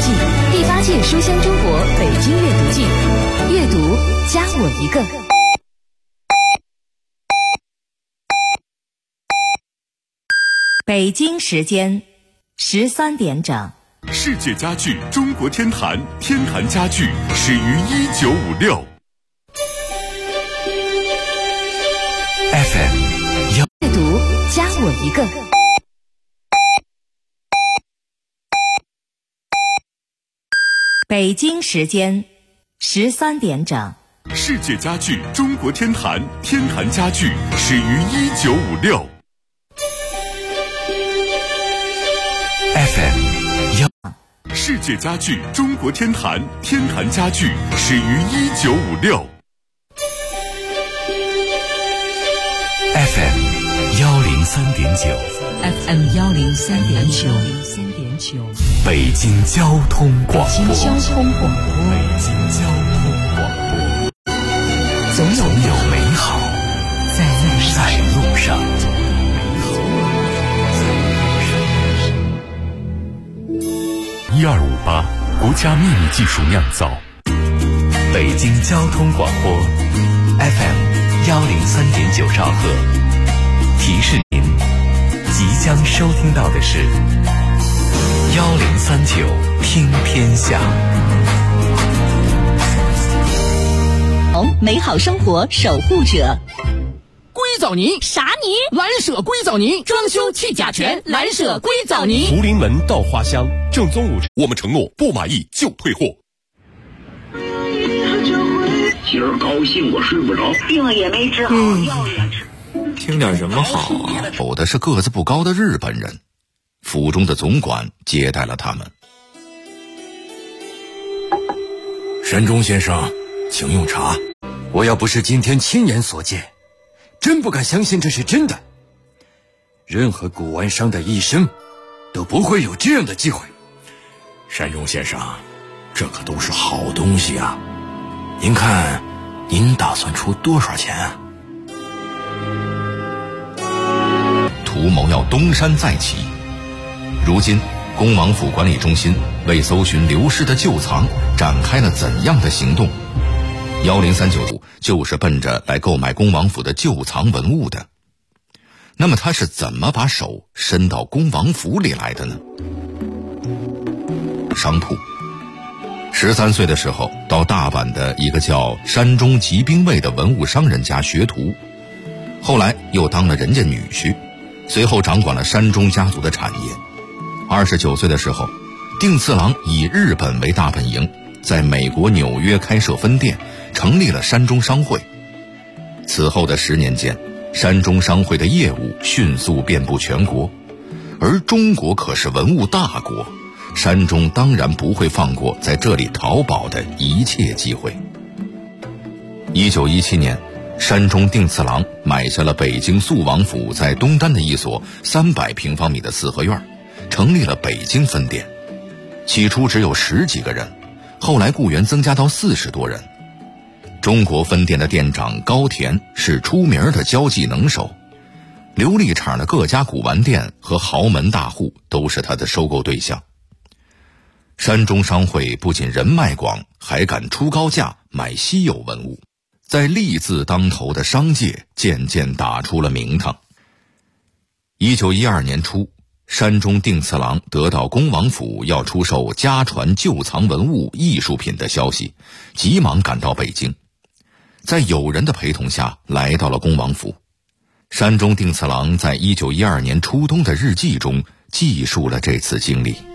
季第8届书香中国北京阅读季，阅读加我一个。 北京时间13点整。 世界家具中国天坛，天坛家具始于1956。FM 阅读加我一个。 北京时间13点整。 世界家具中国天坛，天坛家具始于1956。FM 世界家具中国天坛，天坛家具始于1956。FM 103.9 FM 103.9 北京交通广播。 北京交通广播。 总有美好在路上。1258国家秘密技术酿造。北京交通广播 FM 103.9兆赫。提示您，即将收听到的是1039听天下。 美好生活守护者。 硅藻泥啥泥？ 蓝舍硅藻泥，装修去甲醛，蓝舍硅藻泥。 福临门到花乡，正宗5，我们承诺不满意就退货。 今儿高兴我睡不着， 病也没治好，药也吃。 听点什么好啊？ 有的是个子不高的日本人，府中的总管接待了他们。 山中先生，请用茶。我要不是今天亲眼所见，真不敢相信这是真的。任何古玩商的一生都不会有这样的机会。 山中先生，这可都是好东西啊！您看，您打算出多少钱啊？ 图谋要东山再起。如今恭王府管理中心为搜寻流失的旧藏展开了怎样的行动？1039就是奔着来购买恭王府的旧藏文物的。那么他是怎么把手伸到恭王府里来的呢？商铺。13岁的时候到大阪的一个叫山中吉兵卫的文物商人家学徒，后来又当了人家女婿，随后掌管了山中家族的产业。29岁的时候，定次郎以日本为大本营，在美国纽约开设分店，成立了山中商会。此后的10年间，山中商会的业务迅速遍布全国，而中国可是文物大国，山中当然不会放过在这里淘宝的一切机会。1917年，山中定次郎买下了北京肃王府在东单的一所300平方米的四合院，成立了北京分店。起初只有10几个人，后来雇员增加到40多人。中国分店的店长高田是出名的交际能手，琉璃厂的各家古玩店和豪门大户都是他的收购对象。山中商会不仅人脉广，还敢出高价买稀有文物，在利字当头的商界渐渐打出了名堂。1912年初，山中定次郎得到恭王府要出售家传旧藏文物艺术品的消息，急忙赶到北京，在友人的陪同下来到了恭王府。山中定次郎在1912年初冬的日记中记述了这次经历。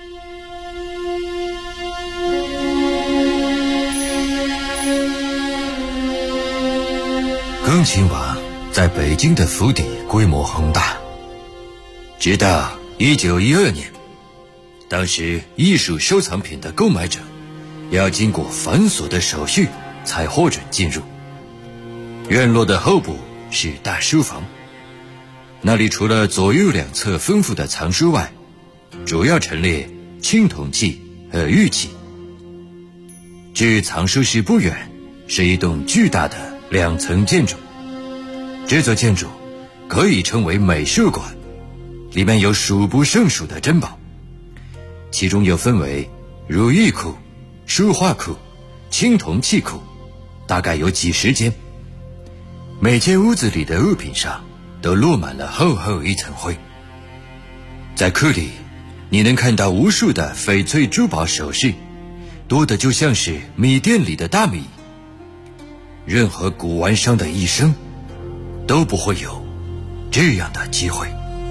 恭亲王在北京的府邸规模宏大，直到1912年，当时艺术收藏品的购买者要经过繁琐的手续才获准进入。院落的后部是大书房，那里除了左右两侧丰富的藏书外，主要陈列青铜器和玉器。距藏书室不远是一栋巨大的2层建筑，这座建筑可以称为美术馆，里面有数不胜数的珍宝，其中又分为如玉库、书画库、青铜器库，大概有几十间。每间屋子里的物品上都落满了厚厚一层灰。在库里，你能看到无数的翡翠珠宝首饰，多的就像是米店里的大米。任何古玩商的一生都不会有这样的机会。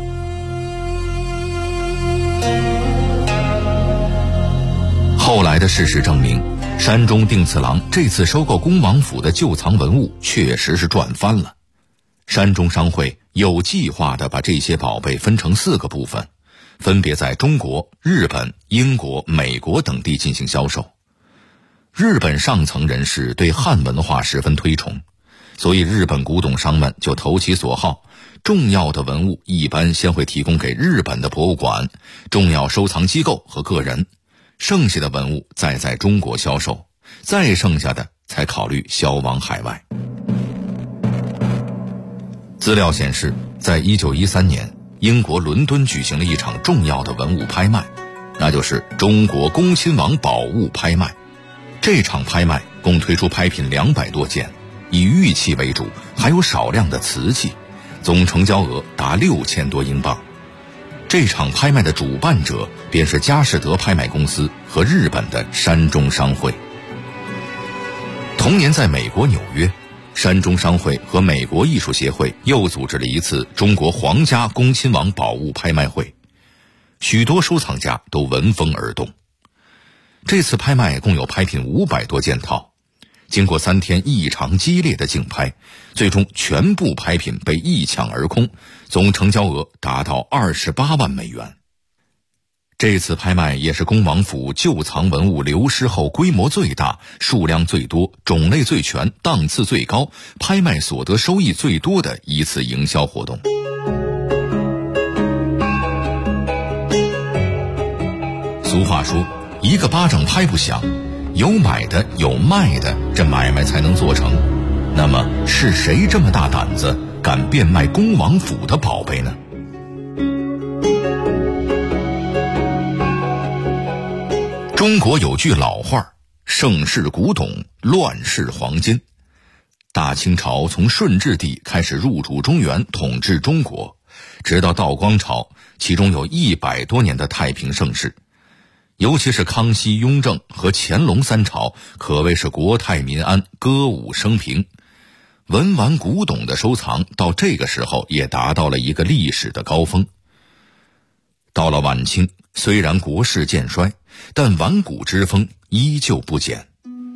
后来的事实证明，山中定次郎这次收购恭王府的旧藏文物确实是赚翻了。山中商会有计划地把这些宝贝分成4个部分，分别在中国、日本、英国、美国等地进行销售。日本上层人士对汉文化十分推崇，所以日本古董商们就投其所好，重要的文物一般先会提供给日本的博物馆、重要收藏机构和个人，剩下的文物再在中国销售，再剩下的才考虑销往海外。资料显示，在1913年，英国伦敦举行了一场重要的文物拍卖，那就是中国恭亲王宝物拍卖。这场拍卖共推出拍品200多件，以玉器为主，还有少量的瓷器，总成交额达6000多英镑。这场拍卖的主办者便是佳士得拍卖公司和日本的山中商会。同年在美国纽约，山中商会和美国艺术协会又组织了一次中国皇家恭亲王宝物拍卖会，许多收藏家都闻风而动。这次拍卖共有拍品500多件套，经过3天异常激烈的竞拍，最终全部拍品被一抢而空，总成交额达到28万美元。这次拍卖也是恭王府旧藏文物流失后规模最大、数量最多、种类最全、档次最高、拍卖所得收益最多的一次营销活动。俗话说，一个巴掌拍不响，有买的有卖的，这买卖才能做成。那么是谁这么大胆子，敢变卖恭王府的宝贝呢？中国有句老话，盛世古董，乱世黄金。大清朝从顺治帝开始入主中原，统治中国，直到道光朝，其中有100多年的太平盛世。尤其是康熙、雍正和乾隆3朝，可谓是国泰民安，歌舞升平。文玩古董的收藏到这个时候也达到了一个历史的高峰。到了晚清，虽然国势渐衰，但玩古之风依旧不减。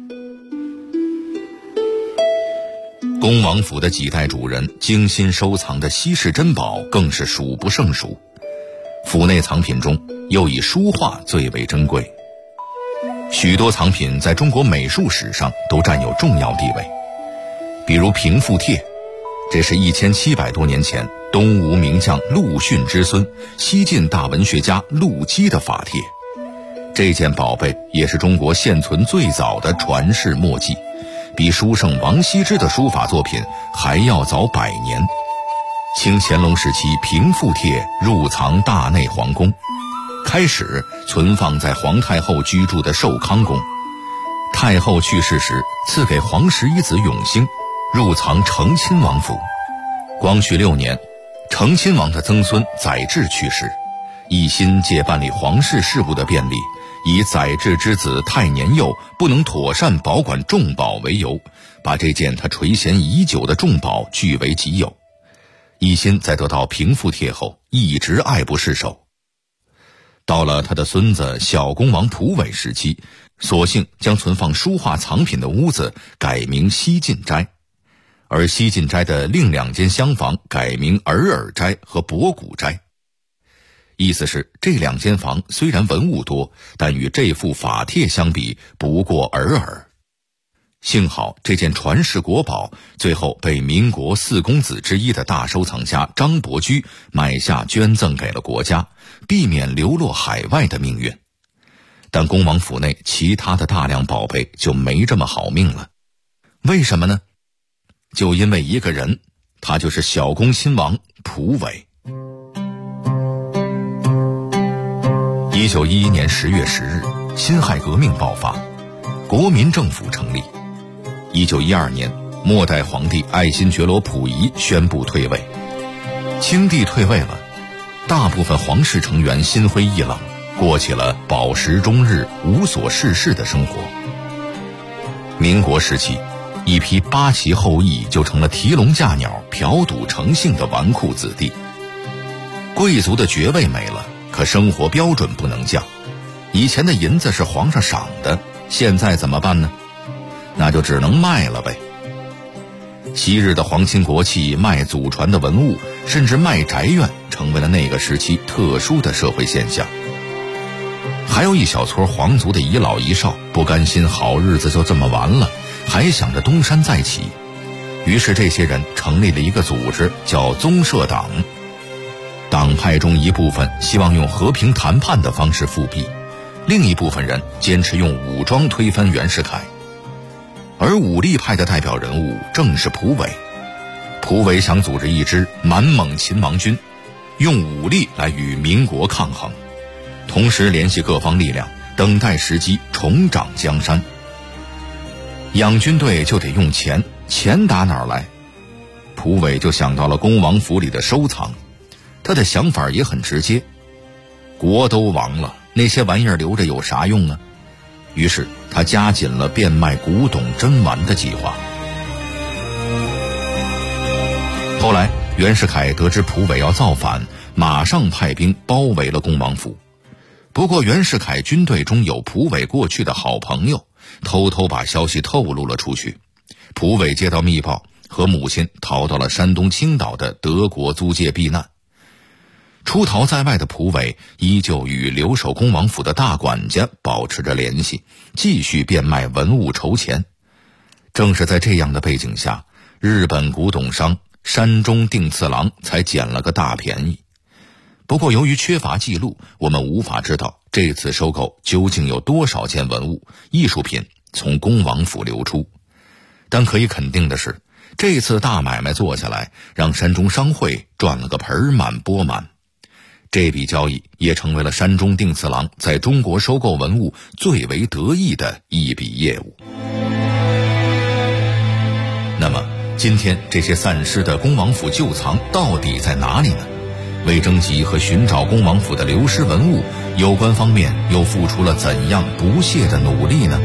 恭王府的几代主人精心收藏的稀世珍宝更是数不胜数，府内藏品中又以书画最为珍贵，许多藏品在中国美术史上都占有重要地位。比如平复帖，这是1700多年前东吴名将陆逊之孙、西晋大文学家陆机的法帖。这件宝贝也是中国现存最早的传世墨迹，比书圣王羲之的书法作品还要早100年。清乾隆时期，平复帖入藏大内皇宫，开始存放在皇太后居住的寿康宫。太后去世时，赐给皇11子永兴，入藏承亲王府。光绪6年，承亲王的曾孙载质去世，一心借办理皇室事务的便利，以载质之子太年幼，不能妥善保管重宝为由，把这件他垂涎已久的重宝据为己有。一心在得到平复帖后，一直爱不释手。到了他的孙子小恭王溥伟时期，索性将存放书画藏品的屋子改名西晋斋，而西晋斋的另2间厢房改名尔尔斋和博古斋。意思是这2间房虽然文物多，但与这副法帖相比不过尔尔。幸好这件传世国宝最后被民国4公子之一的大收藏家张伯驹买下捐赠给了国家，避免流落海外的命运。但恭王府内其他的大量宝贝就没这么好命了。为什么呢？就因为一个人，他就是小恭亲王溥伟。1911年10月10日， 辛亥革命爆发，国民政府成立。1912年，末代皇帝爱新觉罗溥仪宣布退位。清帝退位了，大部分皇室成员心灰意冷，过起了饱食终日、无所事事的生活。民国时期，一批八旗后裔就成了提笼架鸟、嫖赌成性的纨绔子弟。贵族的爵位没了，可生活标准不能降。以前的银子是皇上赏的，现在怎么办呢？那就只能卖了呗。昔日的皇亲国戚卖祖传的文物，甚至卖宅院，成为了那个时期特殊的社会现象。还有一小撮皇族的遗老遗少不甘心好日子就这么完了，还想着东山再起，于是这些人成立了一个组织，叫宗社党。党派中一部分希望用和平谈判的方式复辟，另一部分人坚持用武装推翻袁世凯。而武力派的代表人物正是蒲伟。蒲伟想组织一支满蒙勤王军，用武力来与民国抗衡，同时联系各方力量，等待时机重掌江山。养军队就得用钱，钱打哪儿来？蒲伟就想到了恭王府里的收藏。他的想法也很直接，国都亡了，那些玩意儿留着有啥用呢？于是他加紧了变卖古董珍玩的计划。后来袁世凯得知蒲伟要造反，马上派兵包围了恭王府。不过袁世凯军队中有蒲伟过去的好朋友，偷偷把消息透露了出去。蒲伟接到密报，和母亲逃到了山东青岛的德国租界避难。出逃在外的蒲伟依旧与留守恭王府的大管家保持着联系，继续变卖文物筹钱。正是在这样的背景下，日本古董商山中定次郎才捡了个大便宜。不过由于缺乏记录，我们无法知道这次收购究竟有多少件文物、艺术品从恭王府流出。但可以肯定的是，这次大买卖做下来，让山中商会赚了个盆满钵满。这笔交易也成为了山中定次郎在中国收购文物最为得意的一笔业务。那么今天这些散失的恭王府旧藏到底在哪里呢？为征集和寻找恭王府的流失文物，有关方面又付出了怎样不懈的努力呢？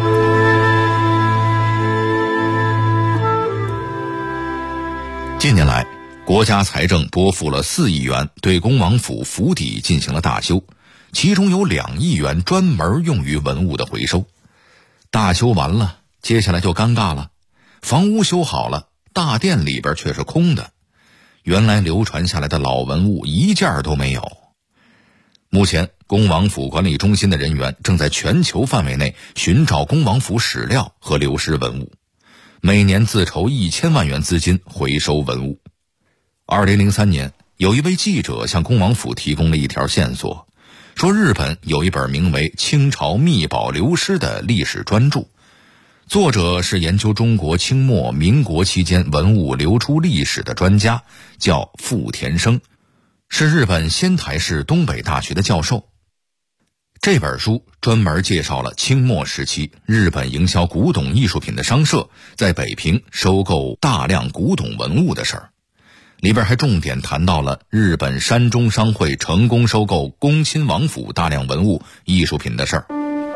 近年来，国家财政拨付了4亿元对恭王府府邸进行了大修，其中有2亿元专门用于文物的回收。大修完了，接下来就尴尬了，房屋修好了，大殿里边却是空的，原来流传下来的老文物一件都没有。目前恭王府管理中心的人员正在全球范围内寻找恭王府史料和流失文物，每年自筹1000万元资金回收文物。2003年，有一位记者向恭王府提供了一条线索，说日本有一本名为《清朝秘宝流失》的历史专著，作者是研究中国清末民国期间文物流出历史的专家，叫富田生，是日本仙台市东北大学的教授。这本书专门介绍了清末时期日本营销古董艺术品的商社在北平收购大量古董文物的事儿，里边还重点谈到了日本山中商会成功收购恭亲王府大量文物艺术品的事儿。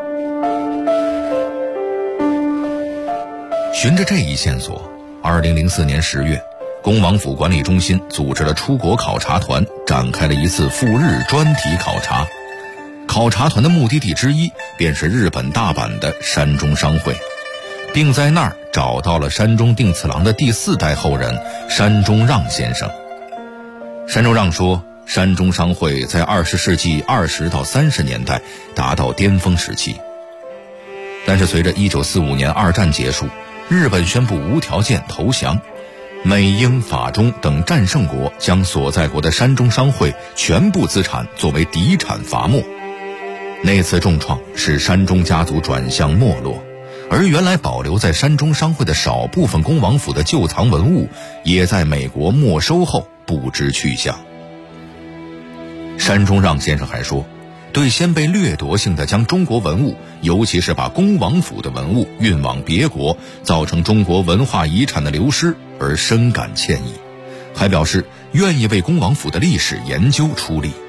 循着这一线索，2004年10月，恭王府管理中心组织了出国考察团，展开了一次赴日专题考察。考察团的目的地之一便是日本大阪的山中商会，并在那儿找到了山中定次郎的第4代后人山中让先生。山中让说，山中商会在20世纪20到30年代达到巅峰时期，但是随着1945年2战结束，日本宣布无条件投降，美英法中等战胜国将所在国的山中商会全部资产作为嫡产罚没。那次重创使山中家族转向没落，而原来保留在山中商会的少部分恭王府的旧藏文物也在美国没收后不知去向。山中让先生还说， 对先辈掠夺性的将中国文物，尤其是把恭王府的文物运往别国，造成中国文化遗产的流失而深感歉意，还表示愿意为恭王府的历史研究出力。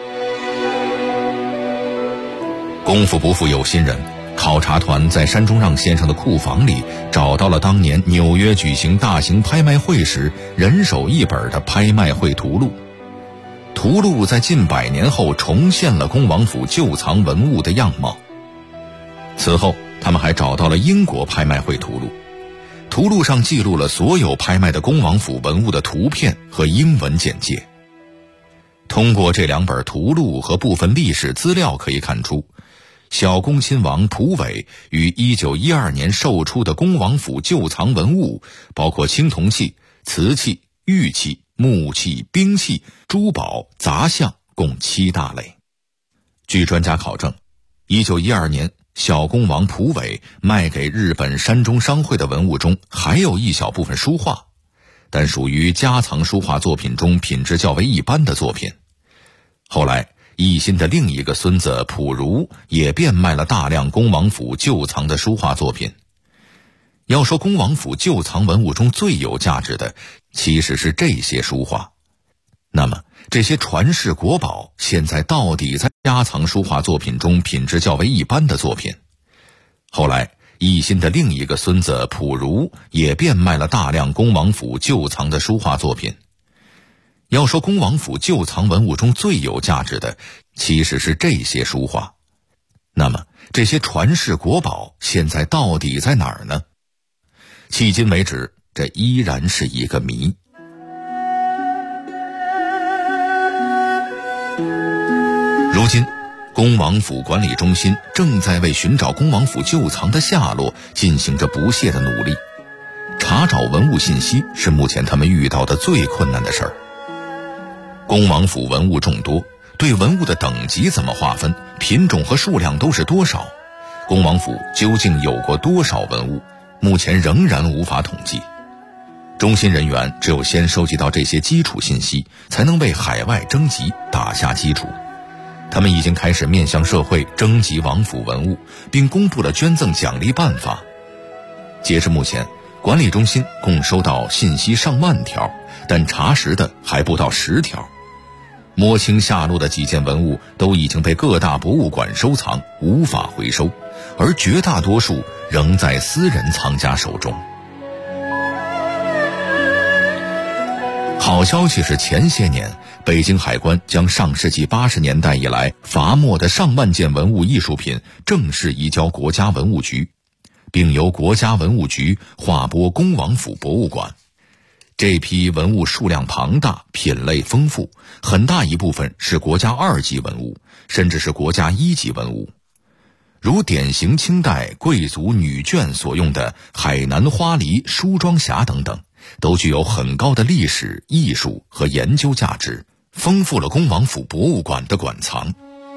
功夫不负有心人，考察团在山中让先生的库房里找到了当年纽约举行大型拍卖会时人手一本的拍卖会图录。图录在近100年后重现了恭王府旧藏文物的样貌。此后他们还找到了英国拍卖会图录，图录上记录了所有拍卖的恭王府文物的图片和英文简介。通过这2本图录和部分历史资料可以看出，小恭亲王溥伟于1912年售出的恭王府旧藏文物包括青铜器、瓷器、玉器、木器、兵器、珠宝、杂项共7大类。据专家考证，1912年小恭王溥伟卖给日本山中商会的文物中还有一小部分书画，但属于家藏书画作品中品质较为一般的作品。后来奕欣的另一个孙子溥儒也变卖了大量恭王府旧藏的书画作品。要说恭王府旧藏文物中最有价值的其实是这些书画，那么这些传世国宝现在到底在家藏书画作品中品质较为一般的作品？后来奕欣的另一个孙子溥儒也变卖了大量恭王府旧藏的书画作品。要说恭王府旧藏文物中最有价值的其实是这些书画，那么这些传世国宝现在到底在哪儿呢？迄今为止，这依然是一个谜。如今恭王府管理中心正在为寻找恭王府旧藏的下落进行着不懈的努力，查找文物信息是目前他们遇到的最困难的事儿。恭王府文物众多，对文物的等级怎么划分，品种和数量都是多少，恭王府究竟有过多少文物，目前仍然无法统计。中心人员只有先收集到这些基础信息，才能为海外征集打下基础。他们已经开始面向社会征集王府文物，并公布了捐赠奖励办法。截至目前，管理中心共收到信息上万条，但查实的还不到10条。摸清下落的几件文物都已经被各大博物馆收藏，无法回收，而绝大多数仍在私人藏家手中。好消息是，前些年北京海关将上世纪80年代以来罚没的上万件文物艺术品正式移交国家文物局，并由国家文物局划拨恭王府博物馆。这批文物数量庞大，品类丰富，很大一部分是国家2级文物，甚至是国家1级文物。如典型清代贵族女眷所用的海南花梨梳妆匣等等，都具有很高的历史、艺术和研究价值，丰富了恭王府博物馆的馆藏。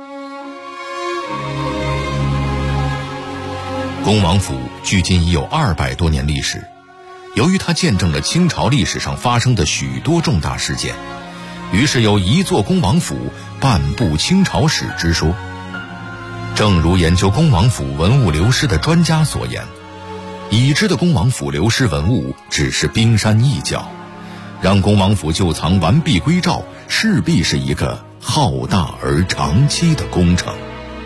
恭王府距今已有200多年历史，由于它见证了清朝历史上发生的许多重大事件，于是有一座恭王府半部清朝史之说。正如研究恭王府文物流失的专家所言，已知的恭王府流失文物只是冰山一角，让恭王府旧藏完璧归赵，势必是一个浩大而长期的工程。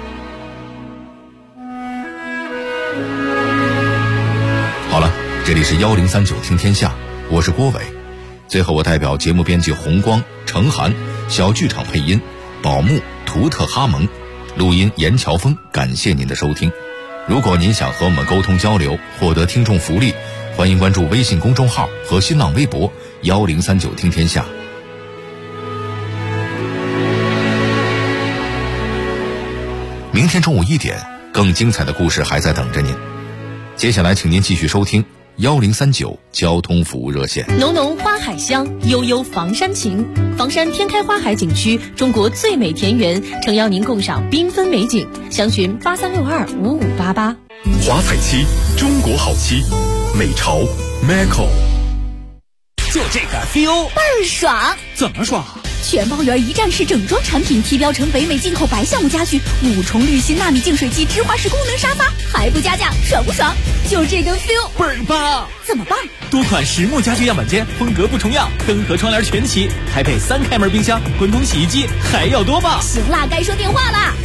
好了，这里是1039听天下，我是郭伟。最后我代表节目编辑红光、程涵、小剧场配音宝木、图特哈蒙，录音严乔峰，感谢您的收听。如果您想和我们沟通交流，获得听众福利，欢迎关注微信公众号和新浪微博1039听天下。明天中午1点，更精彩的故事还在等着您。接下来请您继续收听1039交通服务热线。 浓浓花海香，悠悠房山情。房山天开花海景区，中国最美田园，诚邀您共赏缤纷美景。详询83625588。 华彩漆，中国好漆，美潮 Maco。 就这个 feel 倍儿爽。 怎么爽？ 全包圆一站式整装产品提标成北美进口白橡木家具，5重滤芯纳米净水机，直滑式功能沙发，还不加价，爽不爽？就这个 feel 倍儿棒！ 怎么棒？ 多款实木家具样板间，风格不重样，灯和窗帘全齐，还配3开门冰箱、滚筒洗衣机，还要多棒！ 行啦，该说电话啦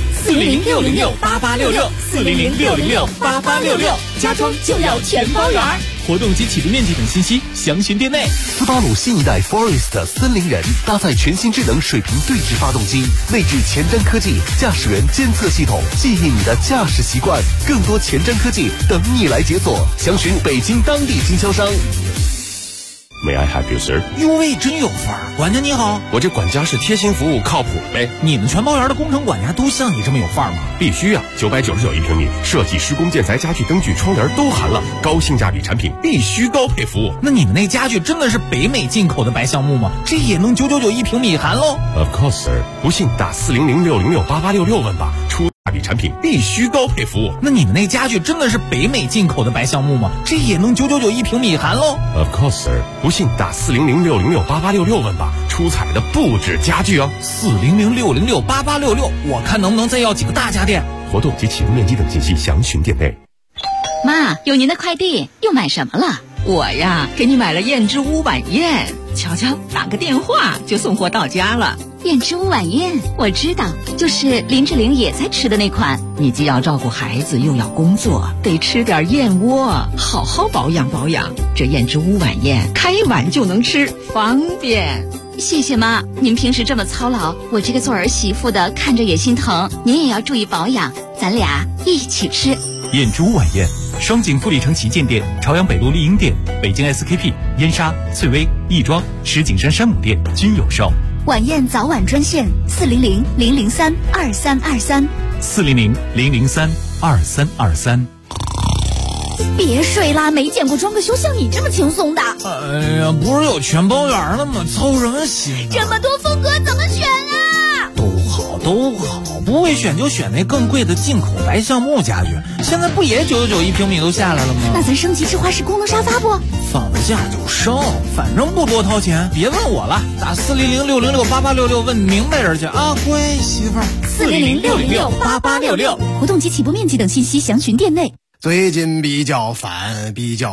，406068866，406068866， 家装就要全包圆。 活动及起步面积等信息详询店内。 斯巴鲁新一代 Forest 森林人搭载全新智能水平对置发动机，内置前瞻科技驾驶员监测系统，记忆你的驾驶习惯。更多前瞻科技等你来解锁，详询北京当地经销商。 May I help you, sir？ 哟喂，真有范儿！管家你好， 我这管家是贴心服务，靠谱呗。 你们全包圆的工程管家都像你这么有范儿吗？ 必须啊！999一平米，设计、施工、建材、家具、灯具、窗帘都含了，高性价比产品，必须高配服务。 那你们那家具真的是北美进口的白橡木吗？这也能999一平米含喽 ？Of course, sir。不信打40060688866问吧。出价比产品，必须高配服务。 那你们那家具真的是北美进口的白橡木吗？这也能999一平米含喽？ Of course, sir。不信打40060688866问吧。出彩的不止家具哦 ，40060688866，我看能不能再要几个大家电。 活动及起步面积等信息详询店内。 妈，有您的快递，又买什么了？ 我呀，给你买了燕之屋晚宴，瞧瞧，打个电话就送货到家了。 燕之屋晚宴，我知道，就是林志玲也在吃的那款。 你既要照顾孩子，又要工作，得吃点燕窝，好好保养保养。这燕之屋晚宴，开碗就能吃，方便。 谢谢妈，您平时这么操劳，我这个做儿媳妇的看着也心疼。您也要注意保养，咱俩一起吃。 燕之屋晚宴，双井富力城旗舰店、朝阳北路丽婴店、北京 SKP、燕莎、翠微、亦庄、石景山山姆店均有售。 晚宴早晚专线400-003-2323。 400-003-2323。 别睡啦，没见过装个修像你这么轻松的。 哎呀，不是有全包圆了吗？操什么心？ 这么多风格怎么选啊？ 都好，不会选就选那更贵的进口白橡木家具。现在不也999一平米都下来了吗？ 那咱升级直滑式功能沙发不？ 放了假就升，反正不多掏钱。别问我了，打40060688866问明白人去啊，乖媳妇儿。 40060688866，活动及起步面积等信息详询店内。 最近比较烦，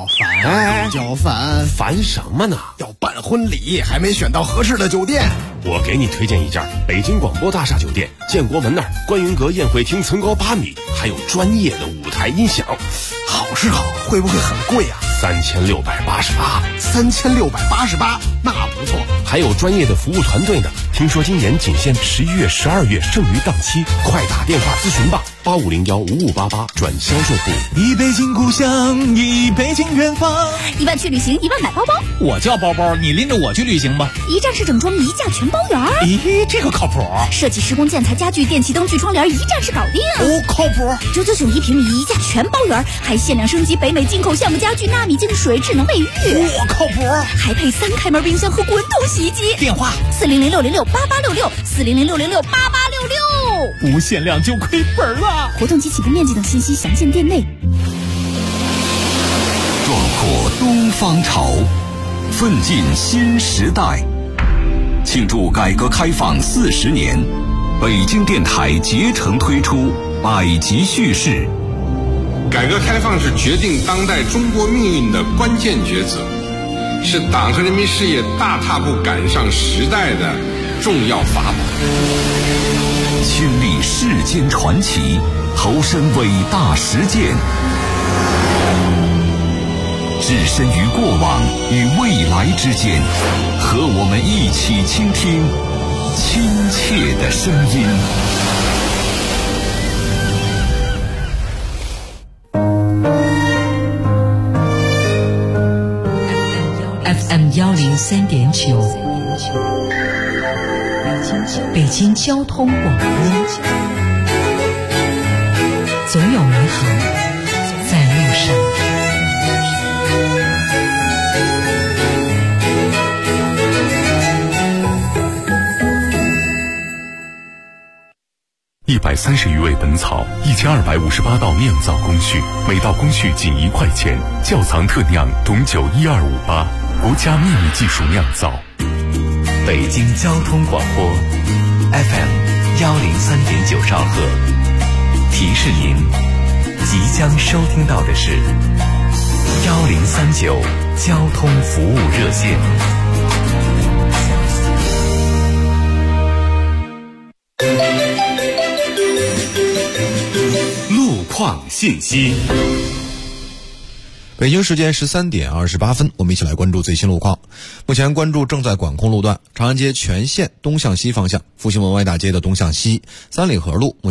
烦什么呢？ 要办婚礼，还没选到合适的酒店。 我给你推荐一家北京广播大厦酒店，建国门那儿观云阁宴会厅层高8米，还有专业的舞台音响。 好是好，会不会很贵啊 ？3688， 那不错。 还有专业的服务团队呢。听说今年仅限11月、12月剩余档期，快打电话咨询吧，85015588转销售部。 一北京故乡，一北京远方。 1万去旅行，1万买包包。 我叫包包，你拎着我去旅行吧。 一站式整装，一价全包圆。 咦，这个靠谱。 设计、施工、建材、家具、电器、灯具、窗帘，一站式搞定。 哦，靠谱。 999一平米，一价全包圆，还限量升级北美进口橡木家具、纳米净水、智能卫浴。 我靠谱。 还配3开门冰箱和滚筒洗衣机。 电话 400-606-8866，400-606-8866。 不限量就亏本了。 活动及起步面积等信息详见店内。 壮阔东方潮，奋进新时代。庆祝改革开放40年，北京电台竭诚推出百集叙事。 改革开放是决定当代中国命运的关键抉择，是党和人民事业大踏步赶上时代的重要法宝。 亲历世间传奇，投身伟大实践，置身于过往与未来之间，和我们一起倾听亲切的声音。 FM103.9，北京交通广播，总有美好在路上。 130余味本草，1258道酿造工序，每道工序仅1块钱。窖藏特酿董酒1258。 独家秘密技术酿造。北京交通广播 FM 103.9兆赫，提示您即将收听到的是1039交通服务热线。路况信息。 北京时间13点28分，我们一起来关注最新路况。目前关注正在管控路段：长安街全线东向西方向，复兴门外大街的东向西，三里河路